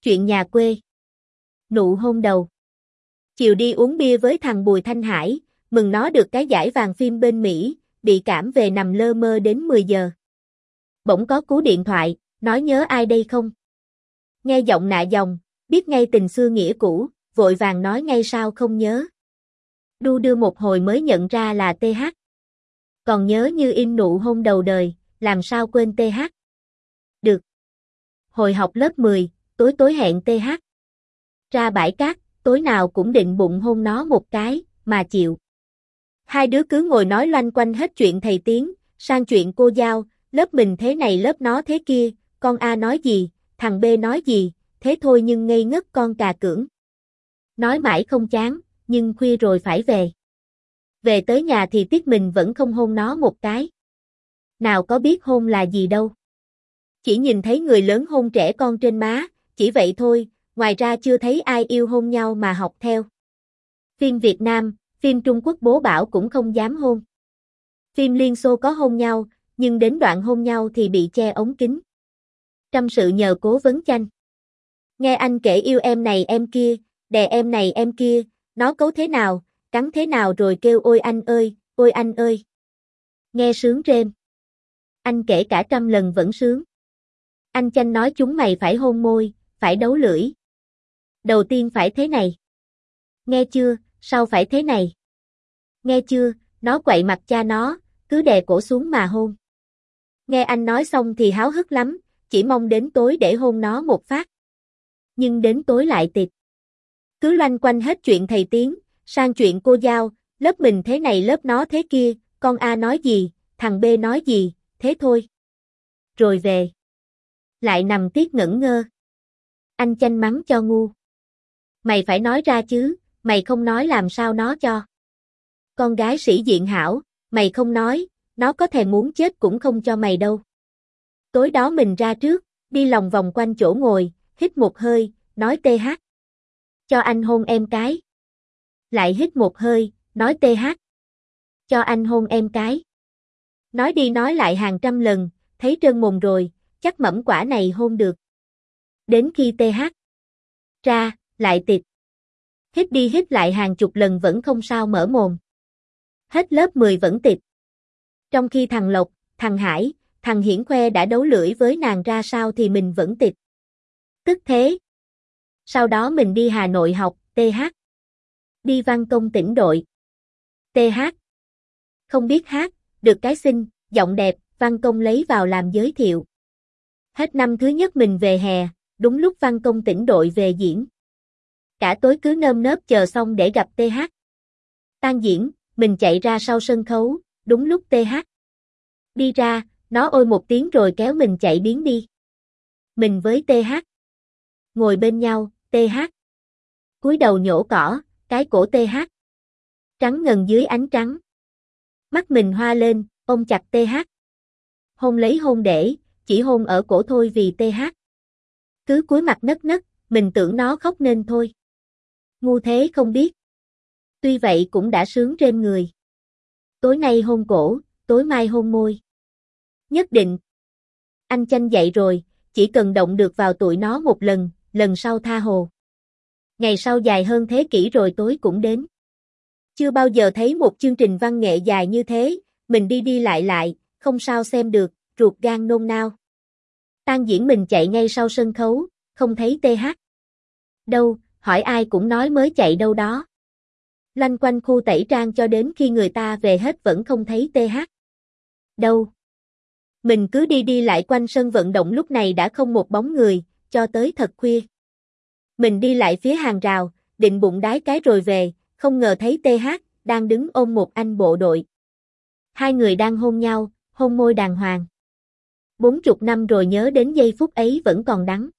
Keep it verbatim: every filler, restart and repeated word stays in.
Chuyện nhà quê. Nụ hôn đầu. Chiều đi uống bia với thằng Bùi Thanh Hải, mừng nó được cái giải vàng phim bên Mỹ, bị cảm về nằm lơ mơ đến mười giờ. Bỗng có cú điện thoại, nói nhớ ai đây không? Nghe giọng nạ dòng, biết ngay tình xưa nghĩa cũ, vội vàng nói ngay sao không nhớ. Đu đưa một hồi mới nhận ra là tê hát. Còn nhớ như in nụ hôn đầu đời, làm sao quên tê hát. Được. Hồi học lớp mười, tối tối hẹn tê hát. Ra bãi cát, tối nào cũng định bụng hôn nó một cái, mà chịu. Hai đứa cứ ngồi nói loanh quanh hết chuyện thầy Tiến, sang chuyện cô Giao, lớp mình thế này lớp nó thế kia, con A nói gì, thằng B nói gì, thế thôi nhưng ngây ngất con cà cưỡng. Nói mãi không chán, nhưng khuya rồi phải về. Về tới nhà thì tiếc mình vẫn không hôn nó một cái. Nào có biết hôn là gì đâu. Chỉ nhìn thấy người lớn hôn trẻ con trên má, chỉ vậy thôi, ngoài ra chưa thấy ai yêu hôn nhau mà học theo. Phim Việt Nam, phim Trung Quốc bố bảo cũng không dám hôn. Phim Liên Xô có hôn nhau, nhưng đến đoạn hôn nhau thì bị che ống kính. Tâm sự nhờ cố vấn Chanh. Nghe anh kể yêu em này em kia, đè em này em kia, nó cấu thế nào, cắn thế nào rồi kêu ôi anh ơi, ôi anh ơi. Nghe sướng rêm. Anh kể cả trăm lần vẫn sướng. Anh Chanh nói chúng mày phải hôn môi, phải đấu lưỡi. Đầu tiên phải thế này. Nghe chưa, sau phải thế này. Nghe chưa, nó quậy mặt cha nó, cứ đè cổ xuống mà hôn. Nghe anh nói xong thì háo hức lắm, chỉ mong đến tối để hôn nó một phát. Nhưng đến tối lại tịt. Cứ loanh quanh hết chuyện thầy Tiến, sang chuyện cô Giao, lớp mình thế này lớp nó thế kia, con A nói gì, thằng B nói gì, thế thôi. Rồi về. Lại nằm tiếc ngẩn ngơ. Anh Chanh mắng cho ngu. Mày phải nói ra chứ, mày không nói làm sao nó cho. Con gái sĩ diện hảo, mày không nói, nó có thèm muốn chết cũng không cho mày đâu. Tối đó mình ra trước, đi lòng vòng quanh chỗ ngồi, hít một hơi, nói tê hát. Cho anh hôn em cái. Lại hít một hơi, nói tê hát. Cho anh hôn em cái. Nói đi nói lại hàng trăm lần, thấy trơn mồm rồi, chắc mẩm quả này hôn được. Đến khi tê hát ra, lại tịt. Hít đi hít lại hàng chục lần vẫn không sao mở mồm. Hết lớp mười vẫn tịt. Trong khi thằng Lộc, thằng Hải, thằng Hiển khoe đã đấu lưỡi với nàng ra sao thì mình vẫn tịt. Tức thế. Sau đó mình đi Hà Nội học, tê hát. Đi văn công tỉnh đội. tê hát. Không biết hát, được cái xinh, giọng đẹp, văn công lấy vào làm giới thiệu. Hết năm thứ nhất mình về hè, đúng lúc văn công tỉnh đội về diễn. Cả tối cứ nơm nớp chờ xong để gặp tê hát. Tan diễn, mình chạy ra sau sân khấu, đúng lúc tê hát. Đi ra, nó ôi một tiếng rồi kéo mình chạy biến đi. Mình với tê hát. Ngồi bên nhau, tê hát. Cúi đầu nhổ cỏ, cái cổ tê hát. Trắng ngần dưới ánh trắng. Mắt mình hoa lên, ôm chặt tê hát. Hôn lấy hôn để, chỉ hôn ở cổ thôi vì tê hát. Cứ cúi mặt nấc nấc, mình tưởng nó khóc nên thôi. Ngu thế không biết. Tuy vậy cũng đã sướng rêm người. Tối nay hôn cổ, tối mai hôn môi. Nhất định. Anh Chanh dậy rồi, chỉ cần động được vào tụi nó một lần, lần sau tha hồ. Ngày sau dài hơn thế kỷ rồi tối cũng đến. Chưa bao giờ thấy một chương trình văn nghệ dài như thế, mình đi đi lại lại, không sao xem được, ruột gan nôn nao. Tan diễn mình chạy ngay sau sân khấu, không thấy tê hát. Đâu, hỏi ai cũng nói mới chạy đâu đó. Loanh quanh khu tẩy trang cho đến khi người ta về hết vẫn không thấy tê hát. Đâu? Mình cứ đi đi lại quanh sân vận động lúc này đã không một bóng người, cho tới thật khuya. Mình đi lại phía hàng rào, định bụng đái cái rồi về, không ngờ thấy tê hát, đang đứng ôm một anh bộ đội. Hai người đang hôn nhau, hôn môi đàng hoàng. Bốn chục năm rồi nhớ đến giây phút ấy vẫn còn đắng.